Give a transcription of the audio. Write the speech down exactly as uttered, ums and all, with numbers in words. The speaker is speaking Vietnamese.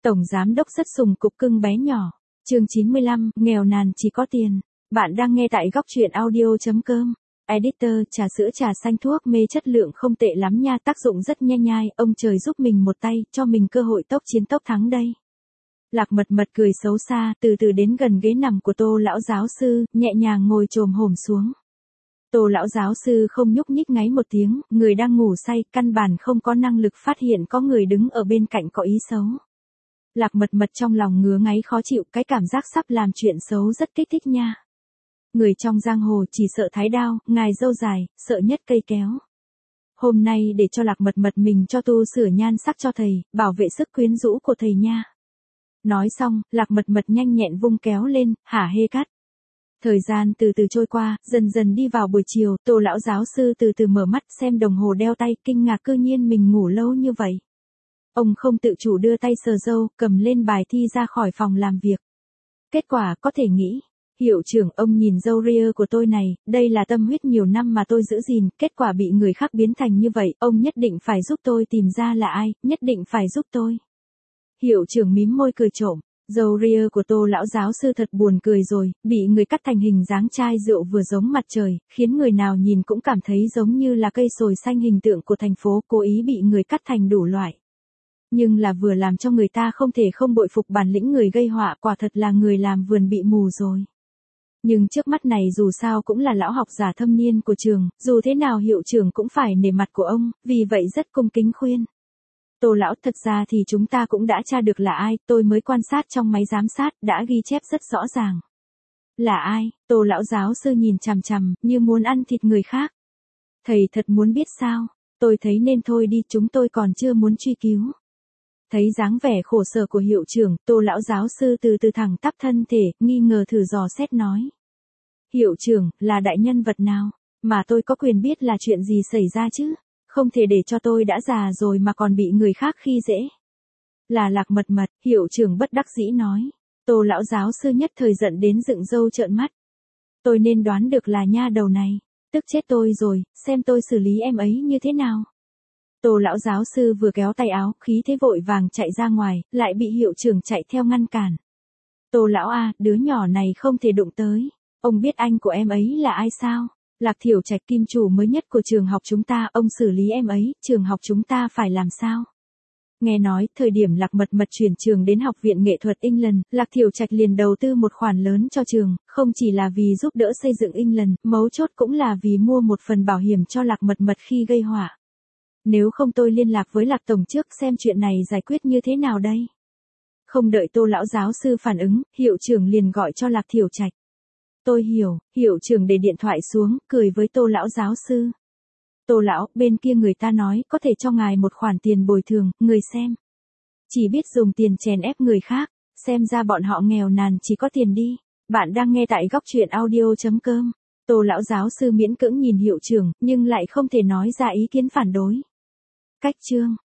Tổng giám đốc rất sùng cục cưng bé nhỏ. Chương chín mươi lăm, nghèo nàn chỉ có tiền. Bạn đang nghe tại góc truyện audio chấm com. Editor, trà sữa trà xanh thuốc mê chất lượng không tệ lắm nha, tác dụng rất nhanh nhai, ông trời giúp mình một tay, cho mình cơ hội tốc chiến tốc thắng đây. Lạc Mật Mật cười xấu xa, từ từ đến gần ghế nằm của Tô lão giáo sư, nhẹ nhàng ngồi chồm hổm xuống. Tô lão giáo sư không nhúc nhích ngáy một tiếng, người đang ngủ say, căn bản không có năng lực phát hiện có người đứng ở bên cạnh có ý xấu. Lạc Mật Mật trong lòng ngứa ngáy khó chịu, cái cảm giác sắp làm chuyện xấu rất kích thích nha. Người trong giang hồ chỉ sợ thái đao, ngài dâu dài, sợ nhất cây kéo. Hôm nay để cho Lạc Mật Mật mình cho tu sửa nhan sắc cho thầy, bảo vệ sức quyến rũ của thầy nha. Nói xong, Lạc Mật Mật nhanh nhẹn vung kéo lên, hả hê cắt. Thời gian từ từ trôi qua, dần dần đi vào buổi chiều, Tô lão giáo sư từ từ mở mắt xem đồng hồ đeo tay, kinh ngạc cư nhiên mình ngủ lâu như vậy. Ông không tự chủ đưa tay sờ râu, cầm lên bài thi ra khỏi phòng làm việc. Kết quả có thể nghĩ, hiệu trưởng ông nhìn râu ria của tôi này, đây là tâm huyết nhiều năm mà tôi giữ gìn, kết quả bị người khác biến thành như vậy, ông nhất định phải giúp tôi tìm ra là ai, nhất định phải giúp tôi. Hiệu trưởng mím môi cười trộm, râu ria của Tô lão giáo sư thật buồn cười rồi, bị người cắt thành hình dáng chai rượu vừa giống mặt trời, khiến người nào nhìn cũng cảm thấy giống như là cây sồi xanh hình tượng của thành phố, cố ý bị người cắt thành đủ loại. Nhưng là vừa làm cho người ta không thể không bội phục bản lĩnh người gây họa, quả thật là người làm vườn bị mù rồi. Nhưng trước mắt này dù sao cũng là lão học giả thâm niên của trường, dù thế nào hiệu trưởng cũng phải nể mặt của ông, vì vậy rất cung kính khuyên. Tô lão, thật ra thì chúng ta cũng đã tra được là ai, tôi mới quan sát trong máy giám sát, đã ghi chép rất rõ ràng. Là ai? Tô lão giáo sư nhìn chằm chằm, như muốn ăn thịt người khác. Thầy thật muốn biết sao? Tôi thấy nên thôi đi, chúng tôi còn chưa muốn truy cứu. Thấy dáng vẻ khổ sở của hiệu trưởng, Tô lão giáo sư từ từ thẳng tắp thân thể, nghi ngờ thử dò xét nói. Hiệu trưởng, là đại nhân vật nào, mà tôi có quyền biết là chuyện gì xảy ra chứ? Không thể để cho tôi đã già rồi mà còn bị người khác khi dễ. Là Lạc Mật Mật, hiệu trưởng bất đắc dĩ nói. Tô lão giáo sư nhất thời giận đến dựng râu trợn mắt. Tôi nên đoán được là nha đầu này, tức chết tôi rồi, xem tôi xử lý em ấy như thế nào. Tô lão giáo sư vừa kéo tay áo, khí thế vội vàng chạy ra ngoài, lại bị hiệu trưởng chạy theo ngăn cản. Tô lão a, đứa nhỏ này không thể đụng tới. Ông biết anh của em ấy là ai sao? Lạc Thiểu Trạch, kim chủ mới nhất của trường học chúng ta, ông xử lý em ấy, trường học chúng ta phải làm sao? Nghe nói, thời điểm Lạc Mật Mật chuyển trường đến Học viện Nghệ thuật England, Lạc Thiểu Trạch liền đầu tư một khoản lớn cho trường, không chỉ là vì giúp đỡ xây dựng England, mấu chốt cũng là vì mua một phần bảo hiểm cho Lạc Mật Mật khi gây họa. Nếu không tôi liên lạc với Lạc Tổng trước xem chuyện này giải quyết như thế nào đây. Không đợi Tô lão giáo sư phản ứng, hiệu trưởng liền gọi cho Lạc Thiểu Trạch. Tôi hiểu, hiệu trưởng để điện thoại xuống, cười với Tô lão giáo sư. Tô lão, bên kia người ta nói có thể cho ngài một khoản tiền bồi thường, người xem. Chỉ biết dùng tiền chèn ép người khác, xem ra bọn họ nghèo nàn chỉ có tiền đi. Bạn đang nghe tại góc truyện audio chấm com. Tô lão giáo sư miễn cưỡng nhìn hiệu trưởng, nhưng lại không thể nói ra ý kiến phản đối. Cách chương.